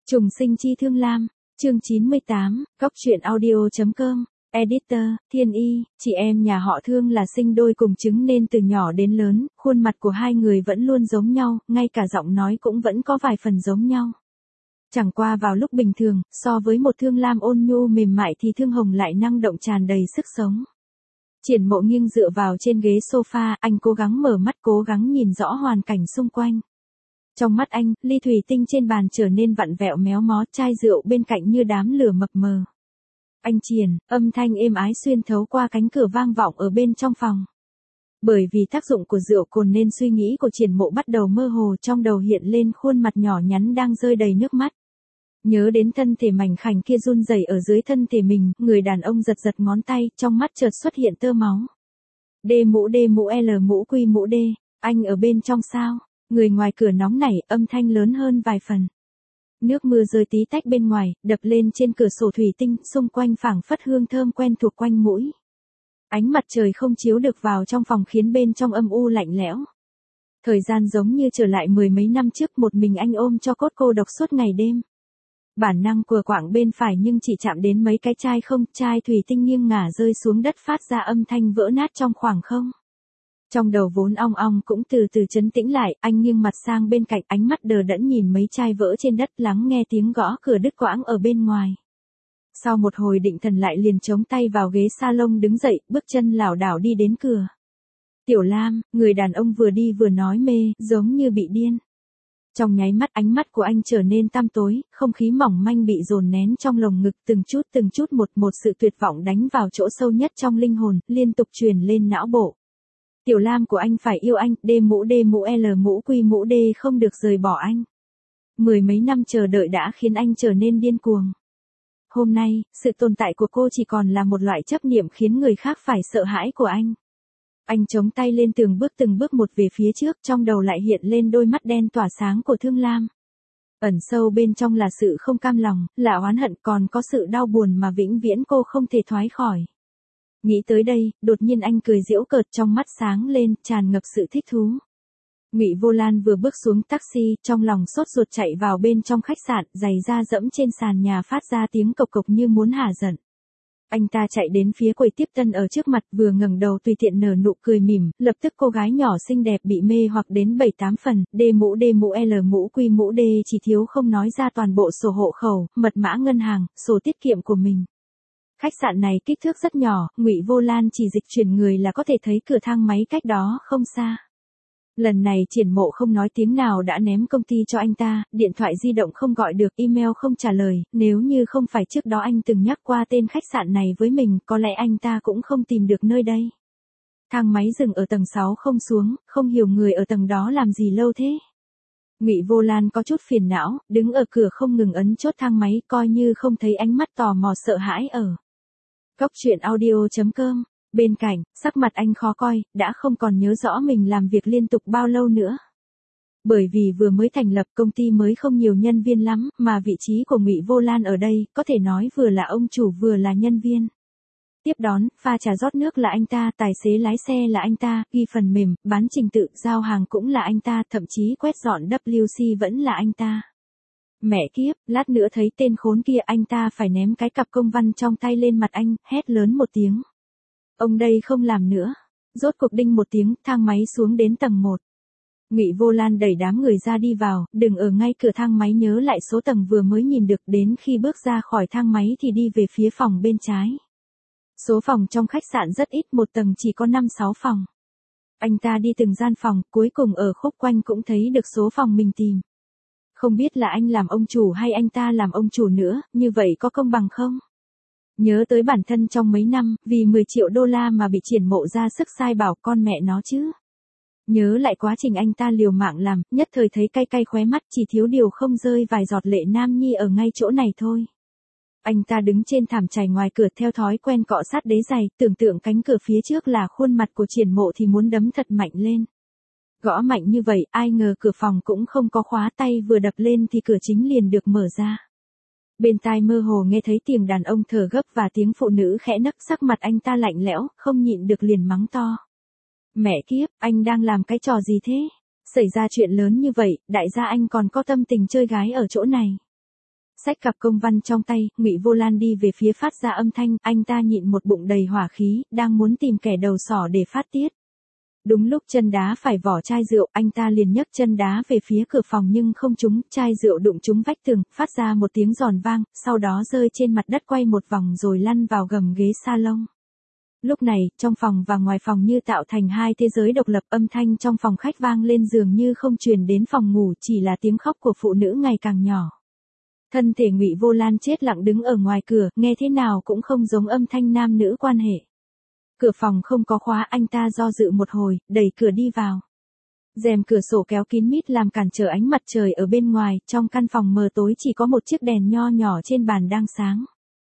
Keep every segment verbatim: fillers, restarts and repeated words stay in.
Trùng sinh chi thương lam, chương chín mươi tám, góc truyện audio.com, editor, Thiên Y, chị em nhà họ Thương là sinh đôi cùng trứng nên từ nhỏ đến lớn, khuôn mặt của hai người vẫn luôn giống nhau, ngay cả giọng nói cũng vẫn có vài phần giống nhau. Chẳng qua vào lúc bình thường, so với một Thương Lam ôn nhu mềm mại thì Thương Hồng lại năng động tràn đầy sức sống. Triển Mộ nghiêng dựa vào trên ghế sofa, anh cố gắng mở mắt, cố gắng nhìn rõ hoàn cảnh xung quanh. Trong mắt anh, ly thủy tinh trên bàn trở nên vặn vẹo méo mó, chai rượu bên cạnh như đám lửa mập mờ. Anh Triển, âm thanh êm ái xuyên thấu qua cánh cửa vang vọng ở bên trong phòng. Bởi vì tác dụng của rượu cồn nên suy nghĩ của Triển Mộ bắt đầu mơ hồ, trong đầu hiện lên khuôn mặt nhỏ nhắn đang rơi đầy nước mắt. Nhớ đến thân thể mảnh khảnh kia run rẩy ở dưới thân thể mình, người đàn ông giật giật ngón tay, trong mắt chợt xuất hiện tơ máu. D mũ D mũ L mũ Q mũ D, anh ở bên trong sao? Người ngoài cửa nóng nảy, âm thanh lớn hơn vài phần. Nước mưa rơi tí tách bên ngoài, đập lên trên cửa sổ thủy tinh, xung quanh phảng phất hương thơm quen thuộc quanh mũi. Ánh mặt trời không chiếu được vào trong phòng khiến bên trong âm u lạnh lẽo. Thời gian giống như trở lại mười mấy năm trước, một mình anh ôm cho cốt cô độc suốt ngày đêm. Bản năng của quạng bên phải nhưng chỉ chạm đến mấy cái chai không, chai thủy tinh nghiêng ngả rơi xuống đất phát ra âm thanh vỡ nát trong khoảng không. Trong đầu vốn ong ong cũng từ từ trấn tĩnh lại, anh nghiêng mặt sang bên cạnh, ánh mắt đờ đẫn nhìn mấy chai vỡ trên đất, lắng nghe tiếng gõ cửa đứt quãng ở bên ngoài. Sau một hồi định thần lại liền chống tay vào ghế salon đứng dậy, bước chân lảo đảo đi đến cửa. Tiểu Lam, người đàn ông vừa đi vừa nói mê, giống như bị điên. Trong nháy mắt ánh mắt của anh trở nên tăm tối, không khí mỏng manh bị dồn nén trong lồng ngực, từng chút từng chút một một sự tuyệt vọng đánh vào chỗ sâu nhất trong linh hồn, liên tục truyền lên não bộ. Tiểu Lam của anh phải yêu anh, D mũ D mũ L mũ Q mũ D không được rời bỏ anh. Mười mấy năm chờ đợi đã khiến anh trở nên điên cuồng. Hôm nay, sự tồn tại của cô chỉ còn là một loại chấp niệm khiến người khác phải sợ hãi của anh. Anh chống tay lên tường, bước từng bước một về phía trước, trong đầu lại hiện lên đôi mắt đen tỏa sáng của Thương Lam. Ẩn sâu bên trong là sự không cam lòng, là oán hận, còn có sự đau buồn mà vĩnh viễn cô không thể thoái khỏi. Nghĩ tới đây, đột nhiên anh cười giễu cợt, trong mắt sáng lên, tràn ngập sự thích thú. Ngụy Vô Lan vừa bước xuống taxi, trong lòng sốt ruột chạy vào bên trong khách sạn, giày da dẫm trên sàn nhà phát ra tiếng cộc cộc như muốn hả giận. Anh ta chạy đến phía quầy tiếp tân ở trước mặt, vừa ngẩng đầu tùy tiện nở nụ cười mỉm, lập tức cô gái nhỏ xinh đẹp bị mê hoặc đến bảy tám phần, D mũ D mũ L mũ Q mũ D chỉ thiếu không nói ra toàn bộ sổ hộ khẩu, mật mã ngân hàng, sổ tiết kiệm của mình. Khách sạn này kích thước rất nhỏ, Ngụy Vô Lan chỉ dịch chuyển người là có thể thấy cửa thang máy cách đó không xa. Lần này Triển Mộ không nói tiếng nào đã ném công ty cho anh ta, điện thoại di động không gọi được, email không trả lời, nếu như không phải trước đó anh từng nhắc qua tên khách sạn này với mình, có lẽ anh ta cũng không tìm được nơi đây. Thang máy dừng ở tầng sáu không xuống, không hiểu người ở tầng đó làm gì lâu thế. Ngụy Vô Lan có chút phiền não, đứng ở cửa không ngừng ấn chốt thang máy, coi như không thấy ánh mắt tò mò sợ hãi ở. Góc truyện audio.com. Bên cạnh, sắc mặt anh khó coi, đã không còn nhớ rõ mình làm việc liên tục bao lâu nữa. Bởi vì vừa mới thành lập công ty mới không nhiều nhân viên lắm, mà vị trí của Ngụy Vô Lan ở đây, có thể nói vừa là ông chủ vừa là nhân viên. Tiếp đón, pha trà rót nước là anh ta, tài xế lái xe là anh ta, ghi phần mềm, bán trình tự, giao hàng cũng là anh ta, thậm chí quét dọn W C vẫn là anh ta. Mẹ kiếp, lát nữa thấy tên khốn kia anh ta phải ném cái cặp công văn trong tay lên mặt anh, hét lớn một tiếng. Ông đây không làm nữa. Rốt cuộc đinh một tiếng, thang máy xuống đến tầng một. Ngụy Vô Lan đẩy đám người ra đi vào, đừng ở ngay cửa thang máy, nhớ lại số tầng vừa mới nhìn được, đến khi bước ra khỏi thang máy thì đi về phía phòng bên trái. Số phòng trong khách sạn rất ít, một tầng chỉ có năm sáu phòng. Anh ta đi từng gian phòng, cuối cùng ở khúc quanh cũng thấy được số phòng mình tìm. Không biết là anh làm ông chủ hay anh ta làm ông chủ nữa, như vậy có công bằng không? Nhớ tới bản thân trong mấy năm, vì mười triệu đô la mà bị Triển Mộ ra sức sai bảo, con mẹ nó chứ. Nhớ lại quá trình anh ta liều mạng làm, nhất thời thấy cay cay khóe mắt, chỉ thiếu điều không rơi vài giọt lệ nam nhi ở ngay chỗ này thôi. Anh ta đứng trên thảm trải ngoài cửa theo thói quen cọ sát đế giày, tưởng tượng cánh cửa phía trước là khuôn mặt của Triển Mộ thì muốn đấm thật mạnh lên. Gõ mạnh như vậy, ai ngờ cửa phòng cũng không có khóa, tay vừa đập lên thì cửa chính liền được mở ra. Bên tai mơ hồ nghe thấy tiếng đàn ông thở gấp và tiếng phụ nữ khẽ nấc, sắc mặt anh ta lạnh lẽo, không nhịn được liền mắng to. Mẹ kiếp, anh đang làm cái trò gì thế? Xảy ra chuyện lớn như vậy, đại gia anh còn có tâm tình chơi gái ở chỗ này. Xách cặp công văn trong tay, Ngụy Vô Lan đi về phía phát ra âm thanh, anh ta nhịn một bụng đầy hỏa khí, đang muốn tìm kẻ đầu sỏ để phát tiết. Đúng lúc chân đá phải vỏ chai rượu, anh ta liền nhấc chân đá về phía cửa phòng nhưng không trúng, chai rượu đụng trúng vách tường, phát ra một tiếng giòn vang, sau đó rơi trên mặt đất quay một vòng rồi lăn vào gầm ghế salon. Lúc này, trong phòng và ngoài phòng như tạo thành hai thế giới độc lập, âm thanh trong phòng khách vang lên dường như không truyền đến phòng ngủ, chỉ là tiếng khóc của phụ nữ ngày càng nhỏ. Thân thể Ngụy Vô Lan chết lặng đứng ở ngoài cửa, nghe thế nào cũng không giống âm thanh nam nữ quan hệ. Cửa phòng không có khóa, anh ta do dự một hồi, đẩy cửa đi vào. Rèm cửa sổ kéo kín mít làm cản trở ánh mặt trời ở bên ngoài, trong căn phòng mờ tối chỉ có một chiếc đèn nho nhỏ trên bàn đang sáng.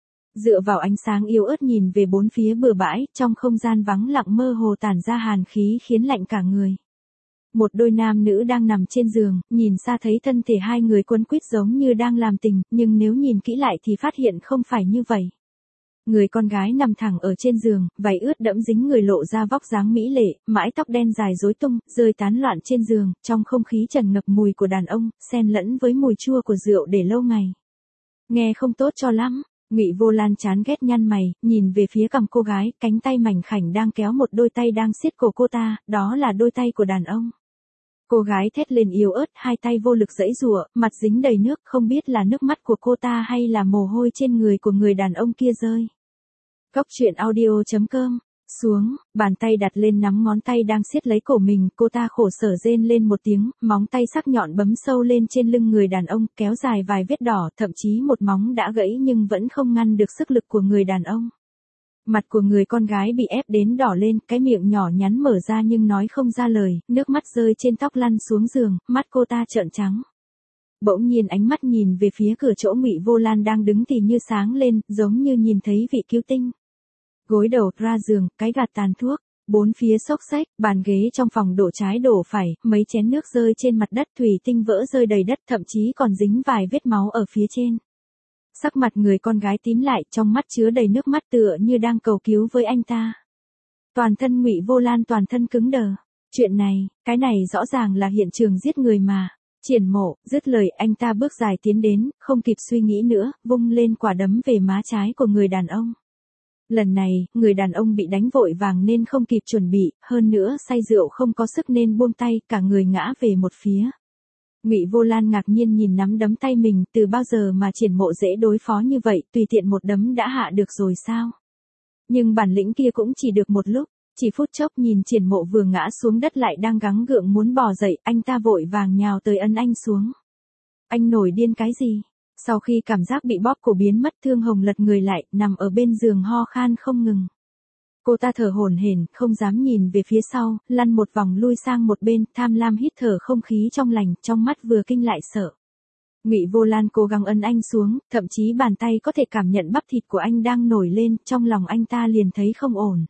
Dựa vào ánh sáng yếu ớt nhìn về bốn phía bừa bãi, trong không gian vắng lặng mơ hồ tản ra hàn khí khiến lạnh cả người. Một đôi nam nữ đang nằm trên giường, nhìn xa thấy thân thể hai người quấn quýt giống như đang làm tình, nhưng nếu nhìn kỹ lại thì phát hiện không phải như vậy. Người con gái nằm thẳng ở trên giường, váy ướt đẫm dính người lộ ra vóc dáng mỹ lệ, mái tóc đen dài rối tung, rơi tán loạn trên giường, trong không khí tràn ngập mùi của đàn ông, xen lẫn với mùi chua của rượu để lâu ngày. Nghe không tốt cho lắm. Ngụy Vô Lan chán ghét nhăn mày, nhìn về phía cằm cô gái, cánh tay mảnh khảnh đang kéo một đôi tay đang siết cổ cô ta, đó là đôi tay của đàn ông. Cô gái thét lên yếu ớt, hai tay vô lực giãy giụa, mặt dính đầy nước, không biết là nước mắt của cô ta hay là mồ hôi trên người của người đàn ông kia rơi. Góc truyện audio chấm com. Xuống, bàn tay đặt lên nắm ngón tay đang siết lấy cổ mình, cô ta khổ sở rên lên một tiếng, móng tay sắc nhọn bấm sâu lên trên lưng người đàn ông, kéo dài vài vết đỏ, thậm chí một móng đã gãy nhưng vẫn không ngăn được sức lực của người đàn ông. Mặt của người con gái bị ép đến đỏ lên, cái miệng nhỏ nhắn mở ra nhưng nói không ra lời, nước mắt rơi trên tóc lăn xuống giường, mắt cô ta trợn trắng. Bỗng nhiên ánh mắt nhìn về phía cửa chỗ Ngụy Vô Lan đang đứng thì như sáng lên, giống như nhìn thấy vị cứu tinh. Gối đầu ra giường, cái gạt tàn thuốc, bốn phía xốc xách, bàn ghế trong phòng đổ trái đổ phải, mấy chén nước rơi trên mặt đất, thủy tinh vỡ rơi đầy đất, thậm chí còn dính vài vết máu ở phía trên. Sắc mặt người con gái tím lại, trong mắt chứa đầy nước mắt tựa như đang cầu cứu với anh ta. Toàn thân Ngụy Vô Lan toàn thân cứng đờ. Chuyện này, cái này rõ ràng là hiện trường giết người mà. Triển Mộ, dứt lời anh ta bước dài tiến đến, không kịp suy nghĩ nữa, vung lên quả đấm về má trái của người đàn ông. Lần này, người đàn ông bị đánh vội vàng nên không kịp chuẩn bị, hơn nữa say rượu không có sức nên buông tay, cả người ngã về một phía. Ngụy Vô Lan ngạc nhiên nhìn nắm đấm tay mình, từ bao giờ mà Triển Mộ dễ đối phó như vậy, tùy tiện một đấm đã hạ được rồi sao? Nhưng bản lĩnh kia cũng chỉ được một lúc, chỉ phút chốc nhìn Triển Mộ vừa ngã xuống đất lại đang gắng gượng muốn bò dậy, anh ta vội vàng nhào tới ấn anh xuống. Anh nổi điên cái gì? Sau khi cảm giác bị bóp cổ biến mất, Thương Hồng lật người lại, nằm ở bên giường ho khan không ngừng. Cô ta thở hổn hển, không dám nhìn về phía sau, lăn một vòng lui sang một bên, tham lam hít thở không khí trong lành, trong mắt vừa kinh lại sợ. Ngụy Vô Lan cố gắng ấn anh xuống, thậm chí bàn tay có thể cảm nhận bắp thịt của anh đang nổi lên, trong lòng anh ta liền thấy không ổn.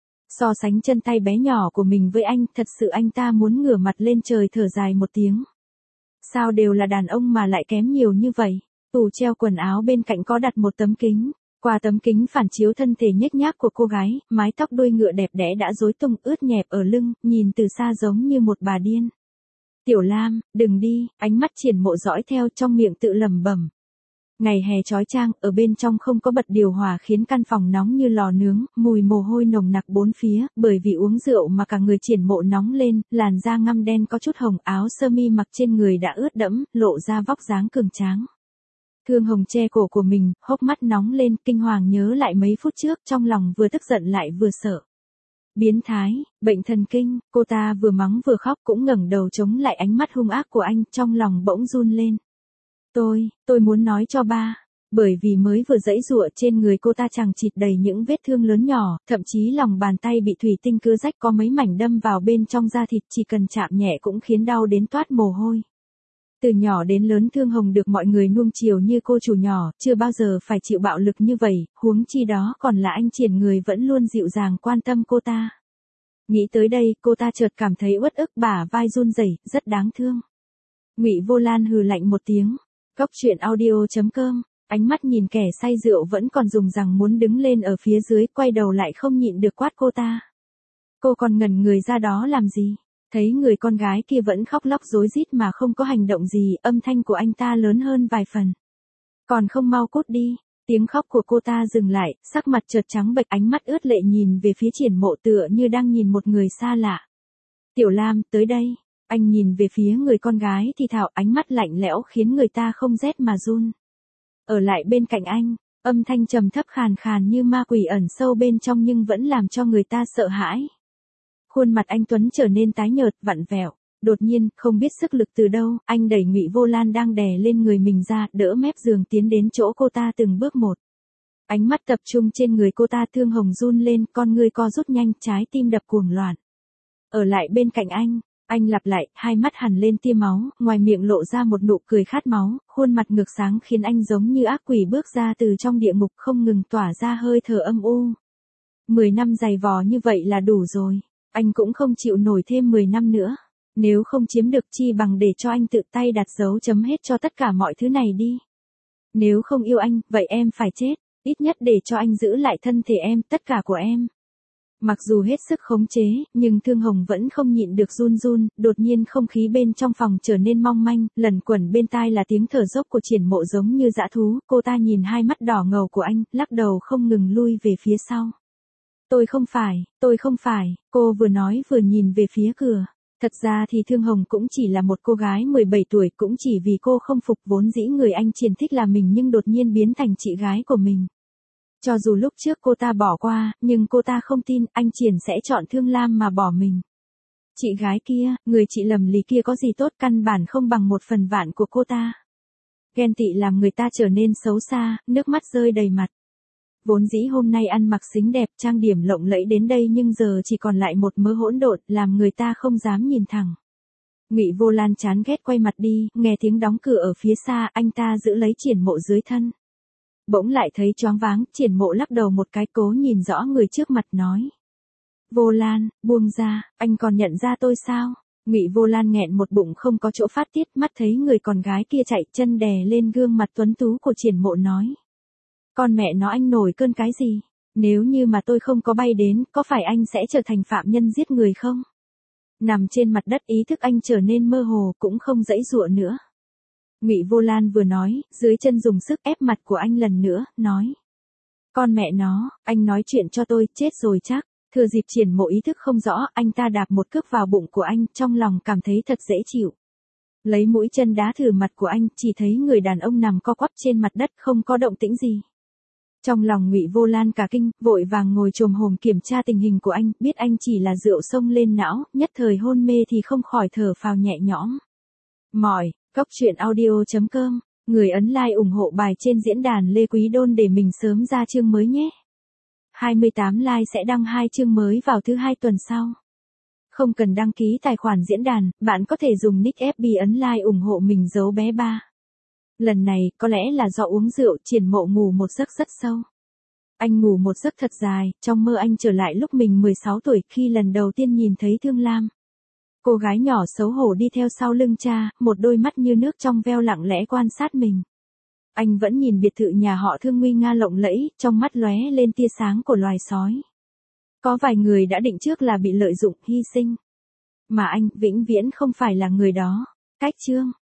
So sánh chân tay bé nhỏ của mình với anh, thật sự anh ta muốn ngửa mặt lên trời thở dài một tiếng. Sao đều là đàn ông mà lại kém nhiều như vậy? Tủ treo quần áo bên cạnh có đặt một tấm kính. Qua tấm kính phản chiếu thân thể nhếch nhác của cô gái, mái tóc đuôi ngựa đẹp đẽ đã rối tung ướt nhẹp ở lưng, nhìn từ xa giống như một bà điên. Tiểu Lam, đừng đi, ánh mắt Triển Mộ dõi theo trong miệng tự lẩm bẩm. Ngày hè chói chang, ở bên trong không có bật điều hòa khiến căn phòng nóng như lò nướng, mùi mồ hôi nồng nặc bốn phía, bởi vì uống rượu mà cả người Triển Mộ nóng lên, làn da ngăm đen có chút hồng, áo sơ mi mặc trên người đã ướt đẫm, lộ ra vóc dáng cường tráng. Thương Hồng che cổ của mình, hốc mắt nóng lên, kinh hoàng nhớ lại mấy phút trước, trong lòng vừa tức giận lại vừa sợ. Biến thái, bệnh thần kinh, cô ta vừa mắng vừa khóc cũng ngẩng đầu chống lại ánh mắt hung ác của anh, trong lòng bỗng run lên. Tôi, tôi muốn nói cho ba, bởi vì mới vừa giãy giụa trên người cô ta chằng chịt đầy những vết thương lớn nhỏ, thậm chí lòng bàn tay bị thủy tinh cưa rách có mấy mảnh đâm vào bên trong da thịt, chỉ cần chạm nhẹ cũng khiến đau đến toát mồ hôi. Từ nhỏ đến lớn Thương Hồng được mọi người nuông chiều như cô chủ nhỏ, chưa bao giờ phải chịu bạo lực như vậy, huống chi đó còn là anh Triển người vẫn luôn dịu dàng quan tâm cô ta. Nghĩ tới đây, cô ta chợt cảm thấy uất ức, bả vai run rẩy, rất đáng thương. Ngụy Vô Lan hừ lạnh một tiếng. Góc truyện audio chấm com, ánh mắt nhìn kẻ say rượu vẫn còn dùng rằng muốn đứng lên ở phía dưới, quay đầu lại không nhịn được quát cô ta. Cô còn ngẩn người ra đó làm gì? Thấy người con gái kia vẫn khóc lóc rối rít mà không có hành động gì, âm thanh của anh ta lớn hơn vài phần. Còn không mau cút đi. Tiếng khóc của cô ta dừng lại, sắc mặt chợt trắng bệch, ánh mắt ướt lệ nhìn về phía Triển Mộ tựa như đang nhìn một người xa lạ. Tiểu Lam, tới đây. Anh nhìn về phía người con gái thì thào, ánh mắt lạnh lẽo khiến người ta không rét mà run. Ở lại bên cạnh anh, âm thanh trầm thấp khàn khàn như ma quỷ ẩn sâu bên trong nhưng vẫn làm cho người ta sợ hãi. Khuôn mặt anh Tuấn trở nên tái nhợt, vặn vẹo. Đột nhiên, không biết sức lực từ đâu, anh đẩy Ngụy Vô Lan đang đè lên người mình ra, đỡ mép giường tiến đến chỗ cô ta từng bước một. Ánh mắt tập trung trên người cô ta, Thương Hồng run lên, con ngươi co rút nhanh, trái tim đập cuồng loạn. Ở lại bên cạnh anh, anh lặp lại, hai mắt hằn lên tia máu, ngoài miệng lộ ra một nụ cười khát máu, khuôn mặt ngược sáng khiến anh giống như ác quỷ bước ra từ trong địa ngục, không ngừng tỏa ra hơi thở âm u. Mười năm dày vò như vậy là đủ rồi, anh cũng không chịu nổi thêm mười năm nữa. Nếu không chiếm được chi bằng để cho anh tự tay đặt dấu chấm hết cho tất cả mọi thứ này đi. Nếu không yêu anh, vậy em phải chết, ít nhất để cho anh giữ lại thân thể em, tất cả của em. Mặc dù hết sức khống chế, nhưng Thương Hồng vẫn không nhịn được run run, đột nhiên không khí bên trong phòng trở nên mong manh, lẩn quẩn bên tai là tiếng thở dốc của Triển Mộ giống như dã thú, cô ta nhìn hai mắt đỏ ngầu của anh, lắc đầu không ngừng lui về phía sau. Tôi không phải, tôi không phải, cô vừa nói vừa nhìn về phía cửa. Thật ra thì Thương Hồng cũng chỉ là một cô gái mười bảy tuổi, cũng chỉ vì cô không phục vốn dĩ người anh Triển thích là mình nhưng đột nhiên biến thành chị gái của mình. Cho dù lúc trước cô ta bỏ qua, nhưng cô ta không tin anh Triển sẽ chọn Thương Lam mà bỏ mình. Chị gái kia, người chị lầm lì kia có gì tốt, căn bản không bằng một phần vạn của cô ta. Ghen tị làm người ta trở nên xấu xa, nước mắt rơi đầy mặt. Vốn dĩ hôm nay ăn mặc xinh đẹp, trang điểm lộng lẫy đến đây nhưng giờ chỉ còn lại một mớ hỗn độn, làm người ta không dám nhìn thẳng. Ngụy Vô Lan chán ghét quay mặt đi, nghe tiếng đóng cửa ở phía xa, anh ta giữ lấy Triển Mộ dưới thân. Bỗng lại thấy choáng váng, Triển Mộ lắc đầu một cái, cố nhìn rõ người trước mặt nói. Vô Lan, buông ra, anh còn nhận ra tôi sao? Ngụy Vô Lan nghẹn một bụng không có chỗ phát tiết, mắt thấy người con gái kia chạy, chân đè lên gương mặt tuấn tú của Triển Mộ nói. Con mẹ nó, anh nổi cơn cái gì? Nếu như mà tôi không có bay đến, có phải anh sẽ trở thành phạm nhân giết người không? Nằm trên mặt đất, ý thức anh trở nên mơ hồ, cũng không dãy dụa nữa. Ngụy Vô Lan vừa nói, dưới chân dùng sức ép mặt của anh lần nữa, nói. Con mẹ nó, anh nói chuyện cho tôi, chết rồi chắc. Thừa dịp Triển Mộ ý thức không rõ, anh ta đạp một cước vào bụng của anh, trong lòng cảm thấy thật dễ chịu. Lấy mũi chân đá thử mặt của anh, chỉ thấy người đàn ông nằm co quắp trên mặt đất, không có động tĩnh gì. Trong lòng Ngụy Vô Lan cả kinh, vội vàng ngồi chồm hổm kiểm tra tình hình của anh, biết anh chỉ là rượu xông lên não, nhất thời hôn mê thì không khỏi thở phào nhẹ nhõm. Mỏi, Cóc Truyện Audio chấm com, người ấn like ủng hộ bài trên diễn đàn Lê Quý Đôn để mình sớm ra chương mới nhé. hai mươi tám like sẽ đăng hai chương mới vào thứ hai tuần sau. Không cần đăng ký tài khoản diễn đàn, bạn có thể dùng nick ép bê ấn like ủng hộ mình dấu bé ba. Lần này, có lẽ là do uống rượu, Triển Mộ ngủ một giấc rất sâu. Anh ngủ một giấc thật dài, trong mơ anh trở lại lúc mình mười sáu tuổi khi lần đầu tiên nhìn thấy Thương Lam. Cô gái nhỏ xấu hổ đi theo sau lưng cha, một đôi mắt như nước trong veo lặng lẽ quan sát mình. Anh vẫn nhìn biệt thự nhà họ Thương nguy nga lộng lẫy, trong mắt lóe lên tia sáng của loài sói. Có vài người đã định trước là bị lợi dụng, hy sinh. Mà anh, vĩnh viễn không phải là người đó. Cách chương.